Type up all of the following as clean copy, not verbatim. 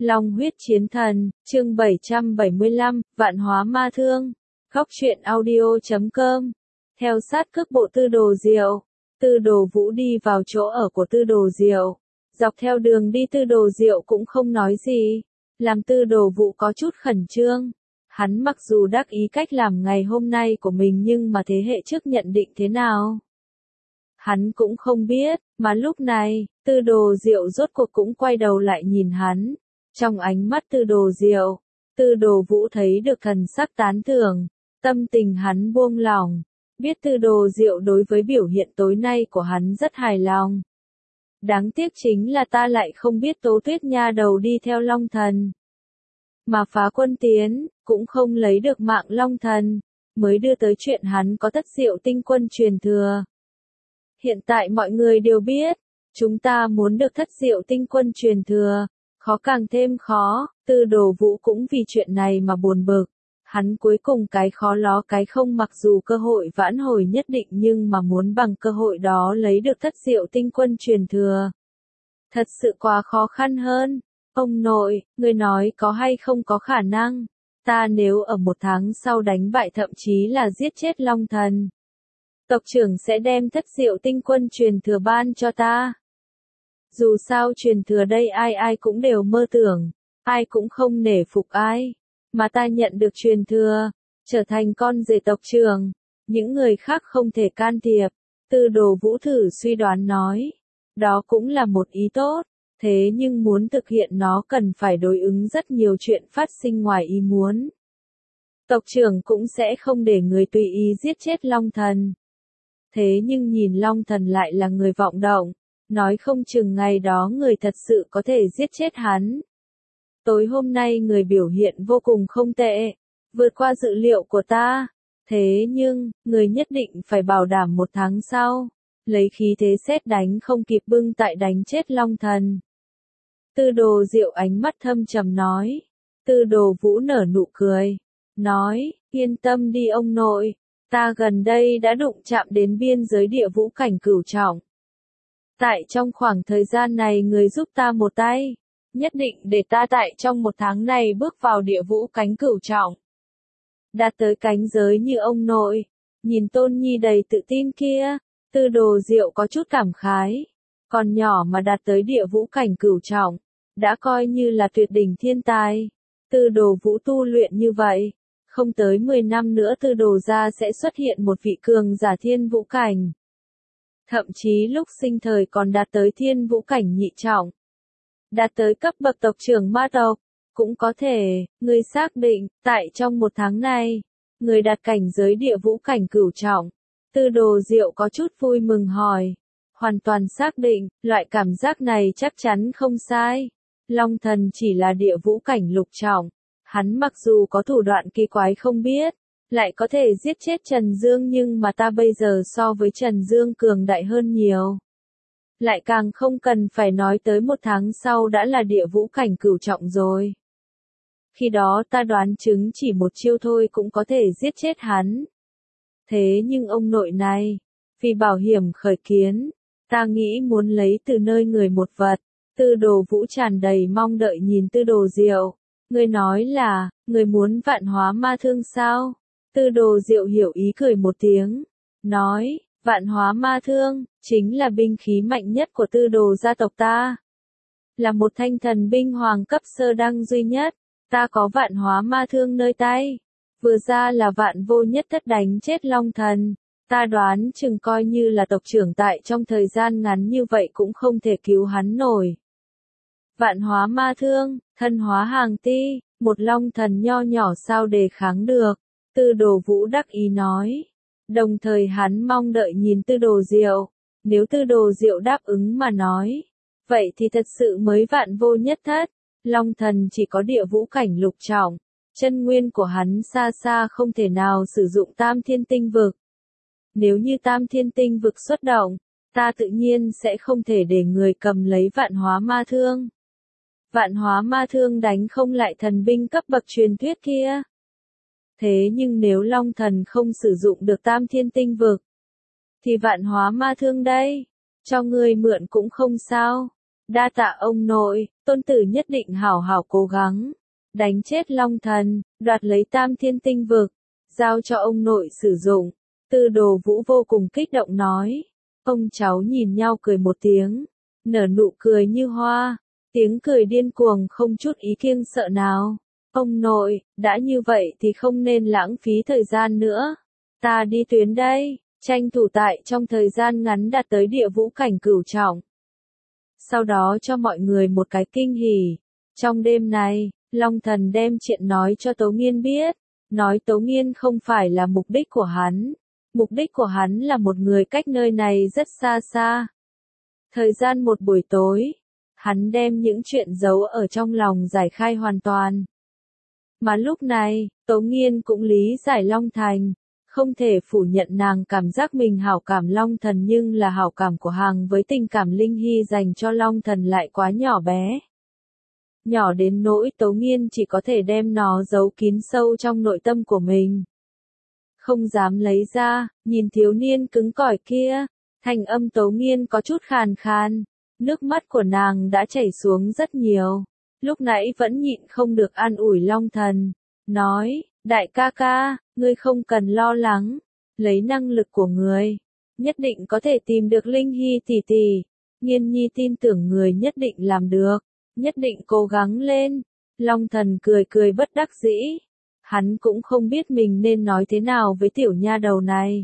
Long huyết chiến thần, chương 775, vạn hóa ma thương. Góc truyện audio.com. Theo sát cước bộ Tư Đồ Diệu, Tư Đồ Vũ đi vào chỗ ở của Tư Đồ Diệu. Dọc theo đường đi Tư Đồ Diệu cũng không nói gì, làm Tư Đồ Vũ có chút khẩn trương. Hắn mặc dù đắc ý cách làm ngày hôm nay của mình nhưng mà thế hệ trước nhận định thế nào? Hắn cũng không biết, mà lúc này, Tư Đồ Diệu rốt cuộc cũng quay đầu lại nhìn hắn. Trong ánh mắt Tư Đồ Diệu, Tư Đồ Vũ thấy được thần sắc tán thưởng, tâm tình hắn buông lỏng, biết Tư Đồ Diệu đối với biểu hiện tối nay của hắn rất hài lòng. Đáng tiếc chính là ta lại không biết Tố Tuyết nha đầu đi theo Long Thần. Mà Phá Quân tiến, cũng không lấy được mạng Long Thần, mới đưa tới chuyện hắn có Thất Diệu Tinh Quân truyền thừa. Hiện tại mọi người đều biết, chúng ta muốn được Thất Diệu Tinh Quân truyền thừa, khó càng thêm khó. Tư Đồ Vũ cũng vì chuyện này mà buồn bực. Hắn cuối cùng cái khó ló cái không, mặc dù cơ hội vãn hồi nhất định nhưng mà muốn bằng cơ hội đó lấy được Thất Diệu Tinh Quân truyền thừa, thật sự quá khó khăn hơn. Ông nội, người nói có hay không có khả năng, ta nếu ở 1 tháng sau đánh bại thậm chí là giết chết Long Thần, tộc trưởng sẽ đem Thất Diệu Tinh Quân truyền thừa ban cho ta. Dù sao truyền thừa đây ai ai cũng đều mơ tưởng, ai cũng không nể phục ai, mà ta nhận được truyền thừa, trở thành con rể tộc trưởng, những người khác không thể can thiệp. Tư Đồ Vũ thử suy đoán nói, đó cũng là một ý tốt, thế nhưng muốn thực hiện nó cần phải đối ứng rất nhiều chuyện phát sinh ngoài ý muốn. Tộc trưởng cũng sẽ không để người tùy ý giết chết Long Thần. Thế nhưng nhìn Long Thần lại là người vọng động, nói không chừng ngày đó người thật sự có thể giết chết hắn. Tối hôm nay người biểu hiện vô cùng không tệ, vượt qua dự liệu của ta. Thế nhưng, người nhất định phải bảo đảm 1 tháng sau, lấy khí thế sét đánh không kịp bưng tại đánh chết Long Thần. Tư Đồ Diệu ánh mắt thâm trầm nói. Tư Đồ Vũ nở nụ cười, nói, yên tâm đi ông nội, ta gần đây đã đụng chạm đến biên giới địa vũ cảnh cửu trọng. Tại trong khoảng thời gian này người giúp ta một tay, nhất định để ta tại trong 1 tháng này bước vào địa vũ cánh cửu trọng. Đạt tới cánh giới như ông nội, nhìn Tôn Nhi đầy tự tin kia, Tư Đồ Diệu có chút cảm khái. Còn nhỏ mà đạt tới địa vũ cảnh cửu trọng, đã coi như là tuyệt đỉnh thiên tài. Tư Đồ Vũ tu luyện như vậy, không tới 10 năm nữa Tư Đồ gia sẽ xuất hiện một vị cường giả thiên vũ cảnh. Thậm chí lúc sinh thời còn đạt tới thiên vũ cảnh nhị trọng. Đạt tới cấp bậc tộc trưởng ma tộc, cũng có thể. Người xác định, tại trong 1 tháng này, người đạt cảnh giới địa vũ cảnh cửu trọng. Tư Đồ Diệu có chút vui mừng hỏi. Hoàn toàn xác định, loại cảm giác này chắc chắn không sai. Long Thần chỉ là địa vũ cảnh lục trọng. Hắn mặc dù có thủ đoạn kỳ quái không biết, lại có thể giết chết Trần Dương nhưng mà ta bây giờ so với Trần Dương cường đại hơn nhiều. Lại càng không cần phải nói tới 1 tháng sau đã là địa vũ cảnh cửu trọng rồi. Khi đó ta đoán chứng chỉ một chiêu thôi cũng có thể giết chết hắn. Thế nhưng ông nội này, vì bảo hiểm khởi kiến, ta nghĩ muốn lấy từ nơi người một vật. Tư Đồ Vũ tràn đầy mong đợi nhìn Tư Đồ Diệu. Người nói là, người muốn vạn hóa ma thương sao? Tư Đồ Diệu hiểu ý cười một tiếng, nói, vạn hóa ma thương, chính là binh khí mạnh nhất của Tư Đồ gia tộc ta. Là một thanh thần binh hoàng cấp sơ đăng duy nhất, ta có vạn hóa ma thương nơi tay. Vừa ra là vạn vô nhất thất đánh chết Long Thần, ta đoán chừng coi như là tộc trưởng tại trong thời gian ngắn như vậy cũng không thể cứu hắn nổi. Vạn hóa ma thương, thân hóa hàng ti, một Long Thần nho nhỏ sao đề kháng được. Tư Đồ Vũ đắc ý nói. Đồng thời hắn mong đợi nhìn Tư Đồ Diệu. Nếu Tư Đồ Diệu đáp ứng mà nói, vậy thì thật sự mới vạn vô nhất thất. Long Thần chỉ có địa vũ cảnh lục trọng. Chân nguyên của hắn xa xa không thể nào sử dụng Tam Thiên Tinh Vực. Nếu như Tam Thiên Tinh Vực xuất động, ta tự nhiên sẽ không thể để người cầm lấy vạn hóa ma thương. Vạn hóa ma thương đánh không lại thần binh cấp bậc truyền thuyết kia. Thế nhưng nếu Long Thần không sử dụng được Tam Thiên Tinh Vực, thì vạn hóa ma thương đây, cho người mượn cũng không sao. Đa tạ ông nội, tôn tử nhất định hảo hảo cố gắng. Đánh chết Long Thần, đoạt lấy Tam Thiên Tinh Vực, giao cho ông nội sử dụng. Tư Đồ Vũ vô cùng kích động nói. Ông cháu nhìn nhau cười một tiếng, nở nụ cười như hoa, tiếng cười điên cuồng không chút ý kiêng sợ nào. Ông nội, đã như vậy thì không nên lãng phí thời gian nữa. Ta đi tuyến đây, tranh thủ tại trong thời gian ngắn đạt tới địa vũ cảnh cửu trọng. Sau đó cho mọi người một cái kinh hỉ. Trong đêm này, Long Thần đem chuyện nói cho Tố Nghiên biết, nói Tố Nghiên không phải là mục đích của hắn. Mục đích của hắn là một người cách nơi này rất xa xa. Thời gian một buổi tối, hắn đem những chuyện giấu ở trong lòng giải khai hoàn toàn. Mà lúc này, Tố Nghiên cũng lý giải Long Thành, không thể phủ nhận nàng cảm giác mình hảo cảm Long Thần nhưng là hảo cảm của hàng với tình cảm Linh Hy dành cho Long Thần lại quá nhỏ bé. Nhỏ đến nỗi Tố Nghiên chỉ có thể đem nó giấu kín sâu trong nội tâm của mình. Không dám lấy ra, nhìn thiếu niên cứng cỏi kia, thành âm Tố Nghiên có chút khàn khàn, nước mắt của nàng đã chảy xuống rất nhiều. Lúc nãy vẫn nhịn không được an ủi Long Thần, nói, đại ca ca, ngươi không cần lo lắng, lấy năng lực của ngươi, nhất định có thể tìm được Linh Hy tỷ tỷ. Nghiên nhi tin tưởng người nhất định làm được, nhất định cố gắng lên. Long Thần cười cười bất đắc dĩ. Hắn cũng không biết mình nên nói thế nào với tiểu nha đầu này.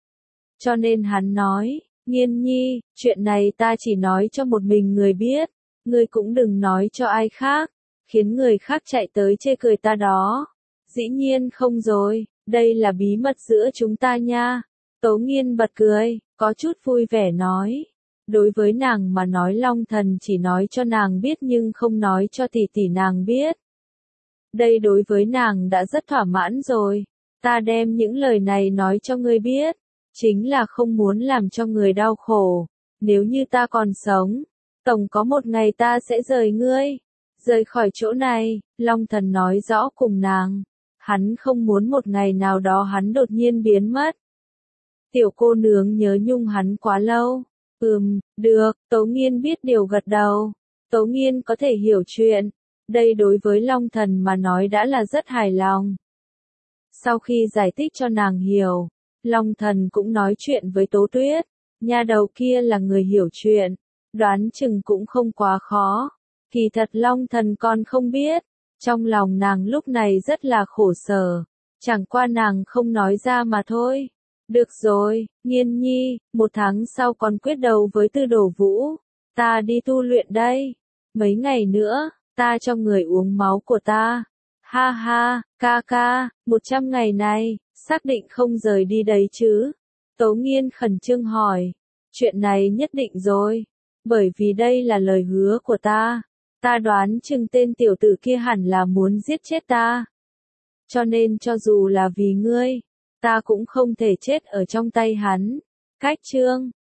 Cho nên hắn nói, Nghiên nhi, chuyện này ta chỉ nói cho một mình người biết, ngươi cũng đừng nói cho ai khác, khiến người khác chạy tới chê cười ta đó. Dĩ nhiên không rồi, đây là bí mật giữa chúng ta nha. Tố Nghiên bật cười, có chút vui vẻ nói. Đối với nàng mà nói Long Thần chỉ nói cho nàng biết nhưng không nói cho tỷ tỷ nàng biết. Đây đối với nàng đã rất thỏa mãn rồi. Ta đem những lời này nói cho ngươi biết, chính là không muốn làm cho người đau khổ. Nếu như ta còn sống, tổng có một ngày ta sẽ rời ngươi, rời khỏi chỗ này. Long Thần nói rõ cùng nàng, hắn không muốn một ngày nào đó hắn đột nhiên biến mất. Tiểu cô nương nhớ nhung hắn quá lâu. Được, Tố Nghiên biết điều gật đầu. Tố Nghiên có thể hiểu chuyện. Đây đối với Long Thần mà nói đã là rất hài lòng. Sau khi giải thích cho nàng hiểu, Long Thần cũng nói chuyện với Tố Tuyết. Nha đầu kia là người hiểu chuyện, đoán chừng cũng không quá khó. Kỳ thật Long Thần còn không biết, trong lòng nàng lúc này rất là khổ sở, chẳng qua nàng không nói ra mà thôi. Được rồi, Nghiên nhi, 1 tháng sau còn quyết đấu với Tư Đồ Vũ. Ta đi tu luyện đây. Mấy ngày nữa, ta cho người uống máu của ta. Ha ha, ca ca, 100 ngày này, xác định không rời đi đấy chứ? Tố Nghiên khẩn trương hỏi. Chuyện này nhất định rồi. Bởi vì đây là lời hứa của ta. Ta đoán chừng tên tiểu tử kia hẳn là muốn giết chết ta. Cho nên cho dù là vì ngươi, ta cũng không thể chết ở trong tay hắn. Cách chương